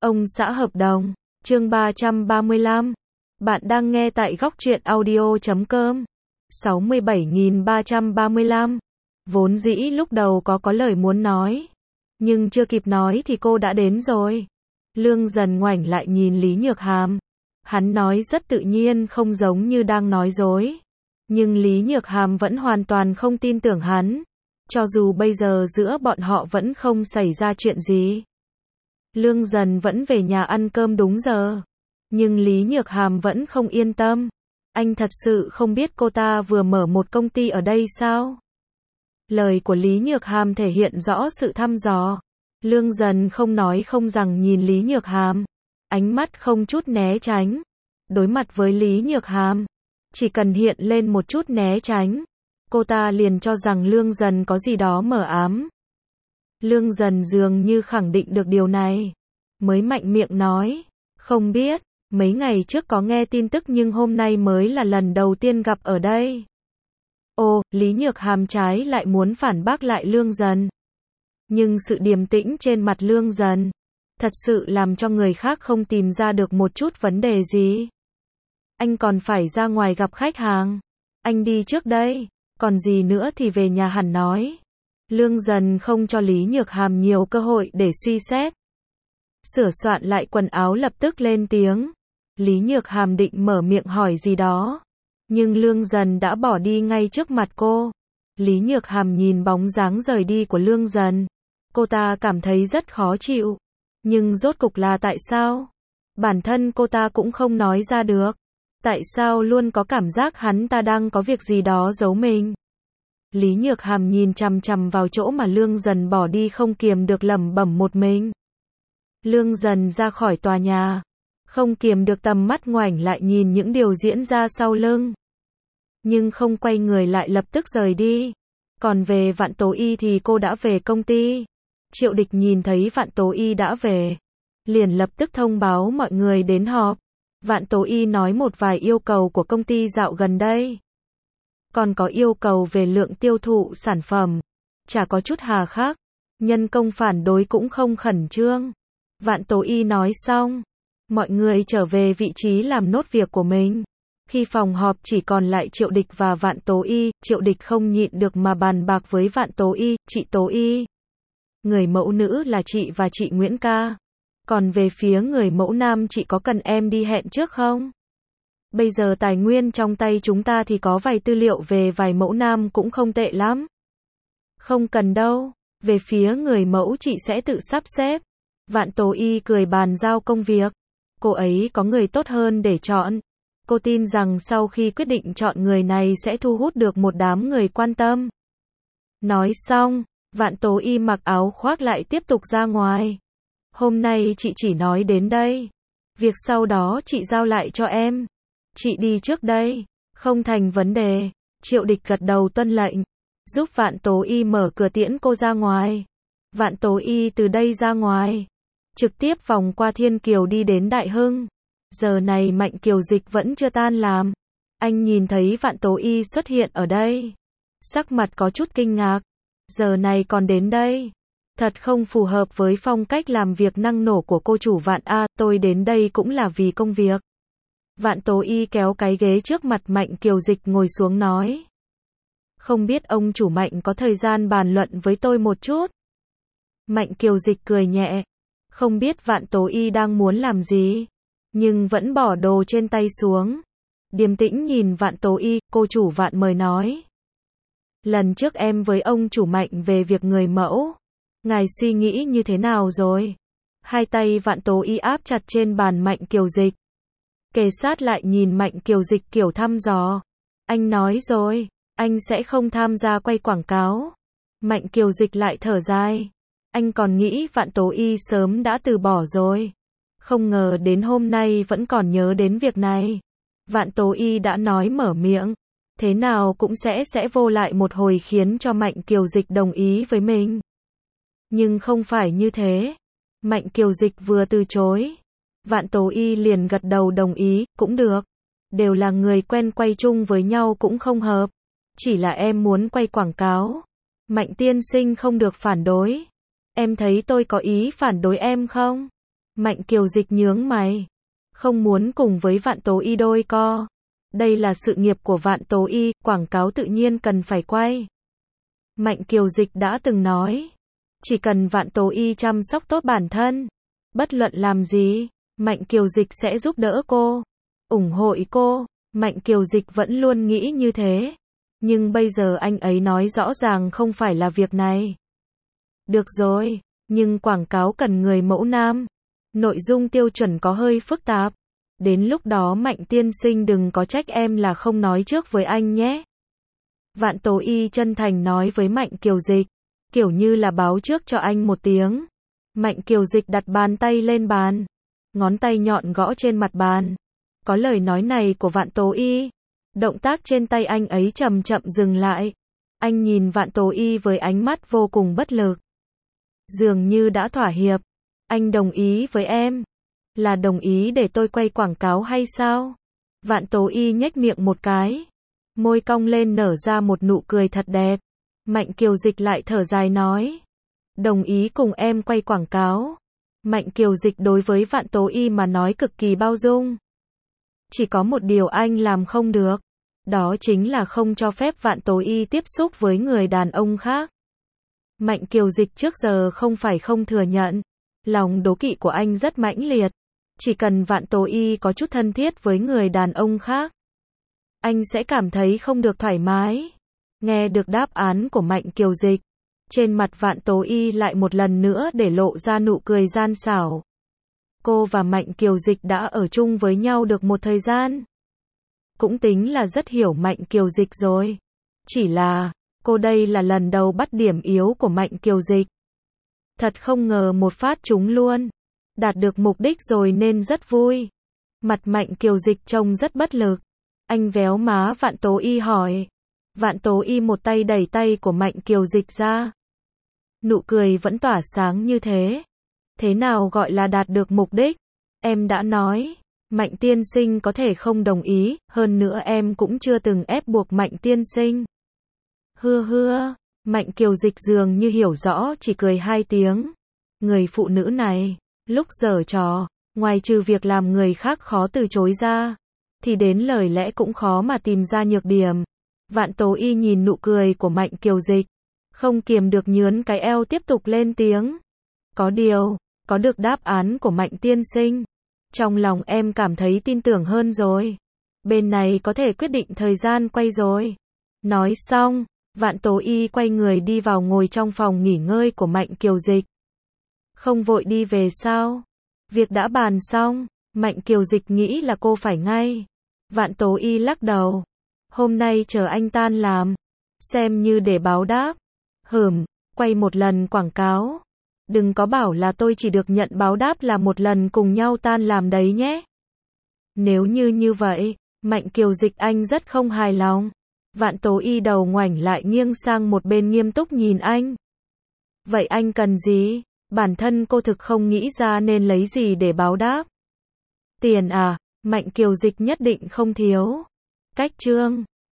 Ông xã hợp đồng, chương 335. Bạn đang nghe tại góc truyện audio.com. 67.335. Vốn dĩ lúc đầu có lời muốn nói, nhưng chưa kịp nói thì cô đã đến rồi. Lương Dần ngoảnh lại nhìn Lý Nhược Hàm. Hắn nói rất tự nhiên, không giống như đang nói dối. Nhưng Lý Nhược Hàm vẫn hoàn toàn không tin tưởng hắn. Cho dù bây giờ giữa bọn họ vẫn không xảy ra chuyện gì. Lương Dần vẫn về nhà ăn cơm đúng giờ. Nhưng Lý Nhược Hàm vẫn không yên tâm. Anh thật sự không biết cô ta vừa mở một công ty ở đây sao? Lời của Lý Nhược Hàm thể hiện rõ sự thăm dò. Lương Dần không nói không rằng nhìn Lý Nhược Hàm. Ánh mắt không chút né tránh. Đối mặt với Lý Nhược Hàm, chỉ cần hiện lên một chút né tránh, cô ta liền cho rằng Lương Dần có gì đó mờ ám. Lương Dần dường như khẳng định được điều này, mới mạnh miệng nói, không biết, mấy ngày trước có nghe tin tức nhưng hôm nay mới là lần đầu tiên gặp ở đây. Ồ, Lý Nhược Hàm trái lại muốn phản bác lại Lương Dần. Nhưng sự điềm tĩnh trên mặt Lương Dần thật sự làm cho người khác không tìm ra được một chút vấn đề gì. Anh còn phải ra ngoài gặp khách hàng. Anh đi trước đây, còn gì nữa thì về nhà hẳn nói. Lương Dần không cho Lý Nhược Hàm nhiều cơ hội để suy xét. Sửa soạn lại quần áo lập tức lên tiếng. Lý Nhược Hàm định mở miệng hỏi gì đó, nhưng Lương Dần đã bỏ đi ngay trước mặt cô. Lý Nhược Hàm nhìn bóng dáng rời đi của Lương Dần. Cô ta cảm thấy rất khó chịu. Nhưng rốt cục là tại sao? Bản thân cô ta cũng không nói ra được. Tại sao luôn có cảm giác hắn ta đang có việc gì đó giấu mình? Lý Nhược Hàm nhìn chằm chằm vào chỗ mà Lương Dần bỏ đi, không kiềm được lẩm bẩm một mình. Lương Dần ra khỏi tòa nhà, không kiềm được tầm mắt ngoảnh lại nhìn những điều diễn ra sau lưng. Nhưng không quay người lại, lập tức rời đi. Còn về Vạn Tố Y thì cô đã về công ty. Triệu Địch nhìn thấy Vạn Tố Y đã về, liền lập tức thông báo mọi người đến họp. Vạn Tố Y nói một vài yêu cầu của công ty dạo gần đây. Còn có yêu cầu về lượng tiêu thụ sản phẩm. Chả có chút hà khắc. Nhân công phản đối cũng không khẩn trương. Vạn Tố Y nói xong, mọi người trở về vị trí làm nốt việc của mình. Khi phòng họp chỉ còn lại Triệu Địch và Vạn Tố Y, Triệu Địch không nhịn được mà bàn bạc với Vạn Tố Y, chị Tố Y. Người mẫu nữ là chị và chị Nguyễn Ca. Còn về phía người mẫu nam, chị có cần em đi hẹn trước không? Bây giờ tài nguyên trong tay chúng ta thì có vài tư liệu về vài mẫu nam cũng không tệ lắm. Không cần đâu, về phía người mẫu chị sẽ tự sắp xếp. Vạn Tố Y cười bàn giao công việc. Cô ấy có người tốt hơn để chọn. Cô tin rằng sau khi quyết định chọn người này sẽ thu hút được một đám người quan tâm. Nói xong, Vạn Tố Y mặc áo khoác lại tiếp tục ra ngoài. Hôm nay chị chỉ nói đến đây. Việc sau đó chị giao lại cho em. Chị đi trước đây. Không thành vấn đề. Triệu Địch gật đầu tuân lệnh, giúp Vạn Tố Y mở cửa tiễn cô ra ngoài. Vạn Tố Y từ đây ra ngoài, trực tiếp vòng qua Thiên Kiều đi đến Đại Hưng. Giờ này Mạnh Kiều Dịch vẫn chưa tan làm. Anh nhìn thấy Vạn Tố Y xuất hiện ở đây, sắc mặt có chút kinh ngạc. Giờ này còn đến đây, thật không phù hợp với phong cách làm việc năng nổ của cô chủ Vạn A. Tôi đến đây cũng là vì công việc. Vạn Tố Y kéo cái ghế trước mặt Mạnh Kiều Dịch ngồi xuống nói. Không biết ông chủ Mạnh có thời gian bàn luận với tôi một chút? Mạnh Kiều Dịch cười nhẹ. Không biết Vạn Tố Y đang muốn làm gì, nhưng vẫn bỏ đồ trên tay xuống. Điềm tĩnh nhìn Vạn Tố Y, cô chủ Vạn mời nói. Lần trước em với ông chủ Mạnh về việc người mẫu, ngài suy nghĩ như thế nào rồi? Hai tay Vạn Tố Y áp chặt trên bàn Mạnh Kiều Dịch, kề sát lại nhìn Mạnh Kiều Dịch kiểu thăm dò. Anh nói rồi, anh sẽ không tham gia quay quảng cáo. Mạnh Kiều Dịch lại thở dài. Anh còn nghĩ Vạn Tố Y sớm đã từ bỏ rồi. Không ngờ đến hôm nay vẫn còn nhớ đến việc này. Vạn Tố Y đã nói mở miệng, thế nào cũng sẽ vô lại một hồi khiến cho Mạnh Kiều Dịch đồng ý với mình. Nhưng không phải như thế. Mạnh Kiều Dịch vừa từ chối, Vạn Tố Y liền gật đầu đồng ý, cũng được. Đều là người quen, quay chung với nhau cũng không hợp. Chỉ là em muốn quay quảng cáo. Mạnh tiên sinh không được phản đối. Em thấy tôi có ý phản đối em không? Mạnh Kiều Dịch nhướng mày. Không muốn cùng với Vạn Tố Y đôi co. Đây là sự nghiệp của Vạn Tố Y, quảng cáo tự nhiên cần phải quay. Mạnh Kiều Dịch đã từng nói. Chỉ cần Vạn Tố Y chăm sóc tốt bản thân. Bất luận làm gì, Mạnh Kiều Dịch sẽ giúp đỡ cô. ủng hộ cô. Mạnh Kiều Dịch vẫn luôn nghĩ như thế. Nhưng bây giờ anh ấy nói rõ ràng không phải là việc này. Được rồi, nhưng quảng cáo cần người mẫu nam. Nội dung tiêu chuẩn có hơi phức tạp. Đến lúc đó Mạnh tiên sinh đừng có trách em là không nói trước với anh nhé. Vạn Tố Y chân thành nói với Mạnh Kiều Dịch. Kiểu như là báo trước cho anh một tiếng. Mạnh Kiều Dịch đặt bàn tay lên bàn. Ngón tay nhọn gõ trên mặt bàn. Có lời nói này của Vạn Tố Y. Động tác trên tay anh ấy chậm chậm dừng lại. Anh nhìn Vạn Tố Y với ánh mắt vô cùng bất lực. Dường như đã thỏa hiệp. Anh đồng ý với em. Là đồng ý để tôi quay quảng cáo hay sao? Vạn Tố Y nhếch miệng một cái. Môi cong lên nở ra một nụ cười thật đẹp. Mạnh Kiều Dịch lại thở dài nói. Đồng ý cùng em quay quảng cáo. Mạnh Kiều Dịch đối với Vạn Tố Y mà nói cực kỳ bao dung. Chỉ có một điều anh làm không được. Đó chính là không cho phép Vạn Tố Y tiếp xúc với người đàn ông khác. Mạnh Kiều Dịch trước giờ không phải không thừa nhận. Lòng đố kỵ của anh rất mãnh liệt. Chỉ cần Vạn Tố Y có chút thân thiết với người đàn ông khác, anh sẽ cảm thấy không được thoải mái. Nghe được đáp án của Mạnh Kiều Dịch, trên mặt Vạn Tố Y lại một lần nữa để lộ ra nụ cười gian xảo. Cô và Mạnh Kiều Dịch đã ở chung với nhau được một thời gian. Cũng tính là rất hiểu Mạnh Kiều Dịch rồi. Chỉ là, cô đây là lần đầu bắt điểm yếu của Mạnh Kiều Dịch. Thật không ngờ một phát trúng luôn. Đạt được mục đích rồi nên rất vui. Mặt Mạnh Kiều Dịch trông rất bất lực. Anh véo má Vạn Tố Y hỏi. Vạn Tố Y một tay đẩy tay của Mạnh Kiều Dịch ra. Nụ cười vẫn tỏa sáng như thế. Thế nào gọi là đạt được mục đích? Em đã nói. Mạnh tiên sinh có thể không đồng ý. Hơn nữa em cũng chưa từng ép buộc Mạnh tiên sinh. Hưa. Mạnh Kiều Dịch dường như hiểu rõ, chỉ cười hai tiếng. Người phụ nữ này, lúc giở trò, ngoài trừ việc làm người khác khó từ chối ra, thì đến lời lẽ cũng khó mà tìm ra nhược điểm. Vạn Tố Y nhìn nụ cười của Mạnh Kiều Dịch, không kiềm được nhướn cái eo tiếp tục lên tiếng. Có điều, có được đáp án của Mạnh tiên sinh, trong lòng em cảm thấy tin tưởng hơn rồi. Bên này có thể quyết định thời gian quay rồi. Nói xong, Vạn Tố Y quay người đi vào ngồi trong phòng nghỉ ngơi của Mạnh Kiều Dịch. Không vội đi về sao? Việc đã bàn xong. Mạnh Kiều Dịch nghĩ là cô phải ngay. Vạn Tố Y lắc đầu. Hôm nay chờ anh tan làm. Xem như để báo đáp. Quay một lần quảng cáo. Đừng có bảo là tôi chỉ được nhận báo đáp là một lần cùng nhau tan làm đấy nhé. Nếu như vậy, Mạnh Kiều Dịch anh rất không hài lòng. Vạn Tố Y đầu ngoảnh lại nghiêng sang một bên nghiêm túc nhìn anh. Vậy anh cần gì? Bản thân cô thực không nghĩ ra nên lấy gì để báo đáp. Tiền à? Mạnh Kiều Dịch nhất định không thiếu. Cách chương